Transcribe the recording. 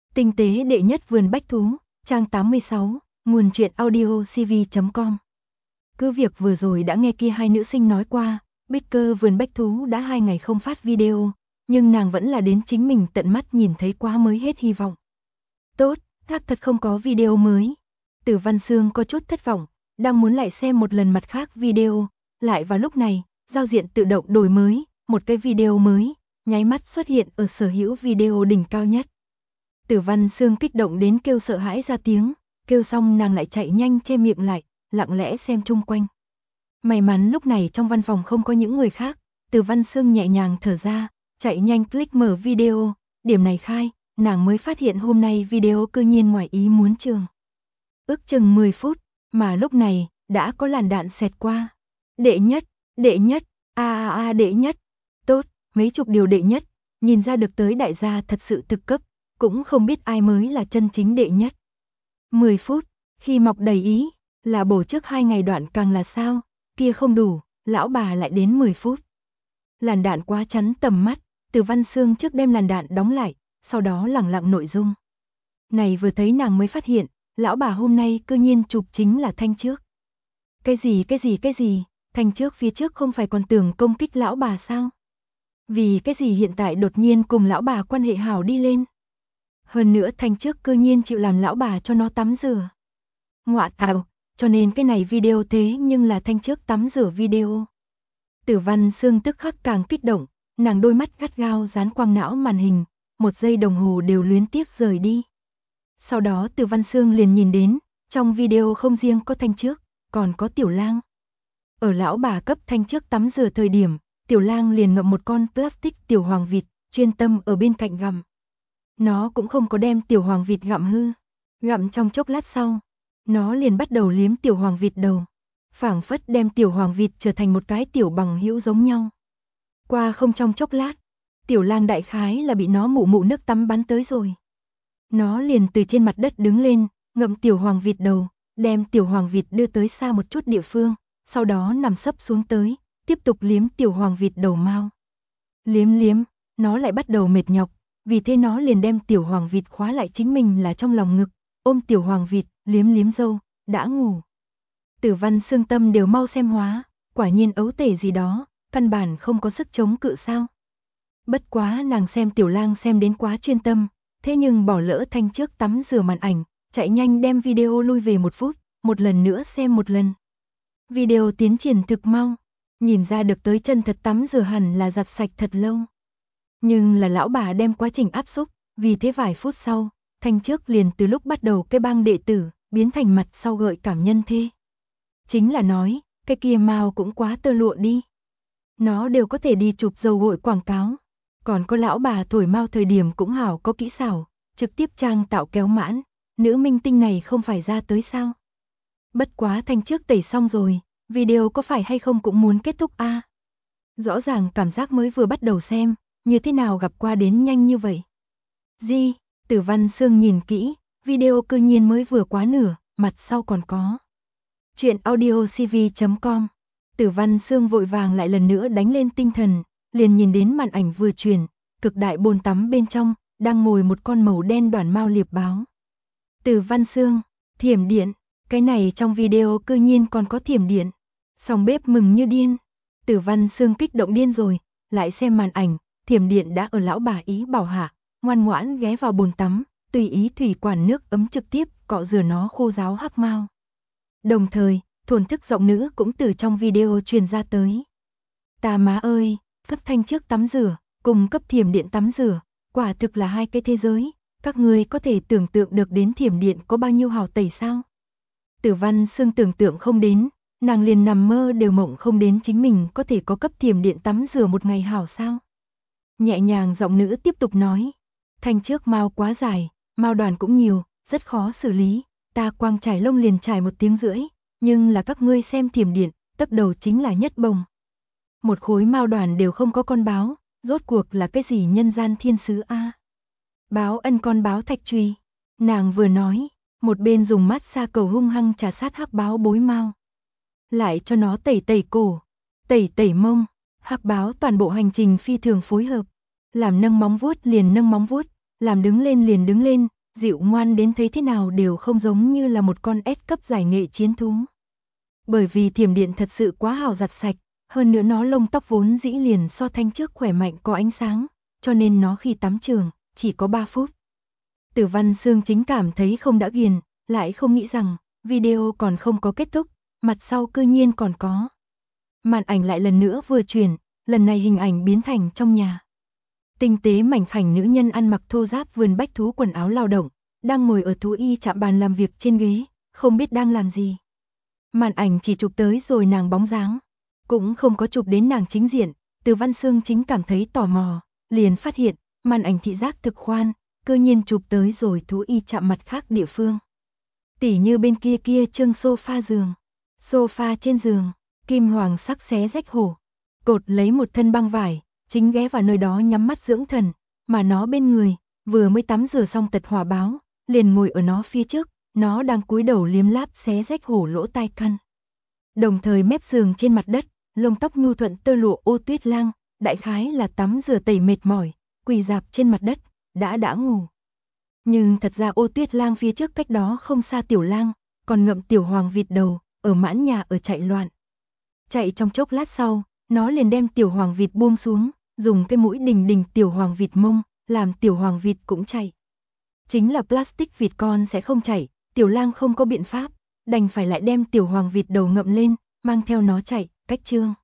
Tinh tế đệ nhất vườn bách thú, trang 86, nguồn truyện audio cv.com. Cứ việc vừa rồi đã nghe kia hai nữ sinh nói qua, Baker vườn bách thú đã 2 ngày không phát video, nhưng nàng vẫn là đến chính mình tận mắt nhìn thấy quá mới hết hy vọng. Tốt, thác thật không có video mới. Tử Văn Sương có chút thất vọng, đang muốn lại xem một lần mặt khác video, lại vào lúc này, giao diện tự động đổi mới, một cái video mới, nháy mắt xuất hiện ở sở hữu video đỉnh cao nhất. Tử Văn Sương kích động đến kêu sợ hãi ra tiếng, kêu xong nàng lại chạy nhanh che miệng lại, lặng lẽ xem chung quanh. May mắn lúc này trong văn phòng không có những người khác, Tử Văn Sương nhẹ nhàng thở ra, chạy nhanh click mở video, điểm này khai, nàng mới phát hiện hôm nay video cư nhiên ngoài ý muốn trường. Ước chừng 10 phút, mà lúc này, đã có làn đạn xẹt qua. Đệ nhất, đệ nhất. Tốt, mấy chục điều đệ nhất, nhìn ra được tới đại gia thật sự thực cấp, cũng không biết ai mới là chân chính đệ nhất. 10 phút, khi mọc đầy ý, là bổ trước 2 ngày đoạn càng là sao, kia không đủ, lão bà lại đến 10 phút. Làn đạn quá chắn tầm mắt, Tử Văn Sương trước đem làn đạn đóng lại, sau đó lẳng lặng nội dung. Này vừa thấy nàng mới phát hiện, lão bà hôm nay cư nhiên chụp chính là Thanh Trước. Cái gì, Thanh Trước phía trước không phải còn tưởng công kích lão bà sao? Vì cái gì hiện tại đột nhiên cùng lão bà quan hệ hảo đi lên? Hơn nữa Thanh Trước cư nhiên chịu làm lão bà cho nó tắm rửa. Ngọa tạo, cho nên cái này video thế nhưng là Thanh Trước tắm rửa video. Tử Văn Sương tức khắc càng kích động, nàng đôi mắt gắt gao dán quang não màn hình, 1 giây đồng hồ đều luyến tiếc rời đi. Sau đó Tử Văn Sương liền nhìn đến, trong video không riêng có Thanh Trước, còn có Tiểu Lang. Ở lão bà cấp Thanh Trước tắm rửa thời điểm, Tiểu Lang liền ngậm một con plastic tiểu hoàng vịt, chuyên tâm ở bên cạnh gặm. Nó cũng không có đem tiểu hoàng vịt gặm hư. Gặm trong chốc lát sau, nó liền bắt đầu liếm tiểu hoàng vịt đầu, phảng phất đem tiểu hoàng vịt trở thành một cái tiểu bằng hữu giống nhau. Qua không trong chốc lát, Tiểu Lang đại khái là bị nó mụ nước tắm bắn tới rồi. Nó liền từ trên mặt đất đứng lên, ngậm tiểu hoàng vịt đầu, đem tiểu hoàng vịt đưa tới xa một chút địa phương, sau đó nằm sấp xuống tới, tiếp tục liếm tiểu hoàng vịt đầu mao. Liếm, nó lại bắt đầu mệt nhọc, vì thế nó liền đem tiểu hoàng vịt khóa lại chính mình là trong lòng ngực, ôm tiểu hoàng vịt, liếm râu, đã ngủ. Tử Văn Sương tâm đều mau xem hóa, quả nhiên ấu tể gì đó, căn bản không có sức chống cự sao. Bất quá nàng xem Tiểu Lang xem đến quá chuyên tâm, thế nhưng bỏ lỡ Thanh Trước tắm rửa màn ảnh, chạy nhanh đem video lui về 1 phút, một lần nữa xem một lần. Video tiến triển thực mau, nhìn ra được tới chân thật tắm rửa hẳn là giặt sạch thật lâu. Nhưng là lão bà đem quá trình áp xúc, vì thế vài phút sau, Thanh Trước liền từ lúc bắt đầu cái bang đệ tử, biến thành mặt sau gợi cảm nhân thê. Chính là nói, cái kia mao cũng quá tơ lụa đi. Nó đều có thể đi chụp dầu gội quảng cáo. Còn có lão bà thổi mao thời điểm cũng hảo có kỹ xảo, trực tiếp trang tạo kéo mãn, nữ minh tinh này không phải ra tới sao. Bất quá Thanh Trước tẩy xong rồi, video có phải hay không cũng muốn kết thúc a. Rõ ràng cảm giác mới vừa bắt đầu xem, như thế nào gặp qua đến nhanh như vậy. Di, Tử Văn Sương nhìn kỹ, video cư nhiên mới vừa quá nửa, mặt sau còn có. Chuyện audio cv.com. Tử Văn Sương vội vàng lại lần nữa đánh lên tinh thần, liền nhìn đến màn ảnh vừa chuyển, cực đại bồn tắm bên trong, đang ngồi một con màu đen đoàn mao liệp báo. Tử Văn Sương, thiểm điện, cái này trong video cư nhiên còn có thiểm điện. Song bếp mừng như điên. Tử Văn Sương kích động điên rồi, lại xem màn ảnh, thiểm điện đã ở lão bà ý bảo hạ, ngoan ngoãn ghé vào bồn tắm, tùy ý thủy quản nước ấm trực tiếp cọ rửa nó khô ráo hắc mao. Đồng thời, thổn thức giọng nữ cũng từ trong video truyền ra tới. Ta má ơi, cấp Thanh Trước tắm rửa, cùng cấp thiểm điện tắm rửa, quả thực là hai cái thế giới, các ngươi có thể tưởng tượng được đến thiểm điện có bao nhiêu hào tẩy sao? Tử Văn Sương tưởng tượng không đến, nàng liền nằm mơ đều mộng không đến chính mình có thể có cấp thiểm điện tắm rửa một ngày hảo sao? Nhẹ nhàng giọng nữ tiếp tục nói, Thanh Trước mao quá dài, mao đoàn cũng nhiều, rất khó xử lý, ta quang trải lông liền trải 1 tiếng rưỡi, nhưng là các ngươi xem thiểm điện, tấp đầu chính là nhất bồng. Một khối mao đoàn đều không có con báo, rốt cuộc là cái gì nhân gian thiên sứ a? Báo ân con báo thạch truy. Nàng vừa nói, một bên dùng mát xa cầu hung hăng trà sát hắc báo bối mao. Lại cho nó tẩy cổ, tẩy mông, hắc báo toàn bộ hành trình phi thường phối hợp. Làm nâng móng vuốt liền nâng móng vuốt, làm đứng lên liền đứng lên, dịu ngoan đến thấy thế nào đều không giống như là một con S cấp giải nghệ chiến thú. Bởi vì thiểm điện thật sự quá hào giặt sạch, hơn nữa nó lông tóc vốn dĩ liền so thanh trước khỏe mạnh có ánh sáng, cho nên nó khi tắm trường, chỉ có 3 phút. Tử Văn Xương chính cảm thấy không đã ghiền, lại không nghĩ rằng, video còn không có kết thúc, mặt sau cư nhiên còn có. Màn ảnh lại lần nữa vừa chuyển, lần này hình ảnh biến thành trong nhà. Tinh tế mảnh khảnh nữ nhân ăn mặc thô ráp vườn bách thú quần áo lao động, đang ngồi ở thú y trạm bàn làm việc trên ghế, không biết đang làm gì. Màn ảnh chỉ chụp tới rồi nàng bóng dáng, cũng không có chụp đến nàng chính diện. Từ Văn Xương chính cảm thấy tò mò, liền phát hiện, màn ảnh thị giác thực khoan, cơ nhiên chụp tới rồi thú y chạm mặt khác địa phương. Tỉ như bên kia trương sofa giường. Sofa trên giường, kim hoàng sắc xé rách hổ. Cột lấy một thân băng vải, chính ghé vào nơi đó nhắm mắt dưỡng thần, mà nó bên người, vừa mới tắm rửa xong tật hỏa báo, liền ngồi ở nó phía trước, nó đang cúi đầu liếm láp xé rách hổ lỗ tai căn. Đồng thời mép giường trên mặt đất, lông tóc nhu thuận tơ lụa Ô Tuyết Lang, đại khái là tắm rửa tẩy mệt mỏi, quỳ rạp trên mặt đất, đã ngủ. Nhưng thật ra Ô Tuyết Lang phía trước cách đó không xa Tiểu Lang, còn ngậm tiểu hoàng vịt đầu, ở mãn nhà ở chạy loạn. Chạy trong chốc lát sau, nó liền đem tiểu hoàng vịt buông xuống, dùng cái mũi đình tiểu hoàng vịt mông, làm tiểu hoàng vịt cũng chạy. Chính là plastic vịt con sẽ không chạy, Tiểu Lang không có biện pháp, đành phải lại đem tiểu hoàng vịt đầu ngậm lên, mang theo nó chạy, cách chương.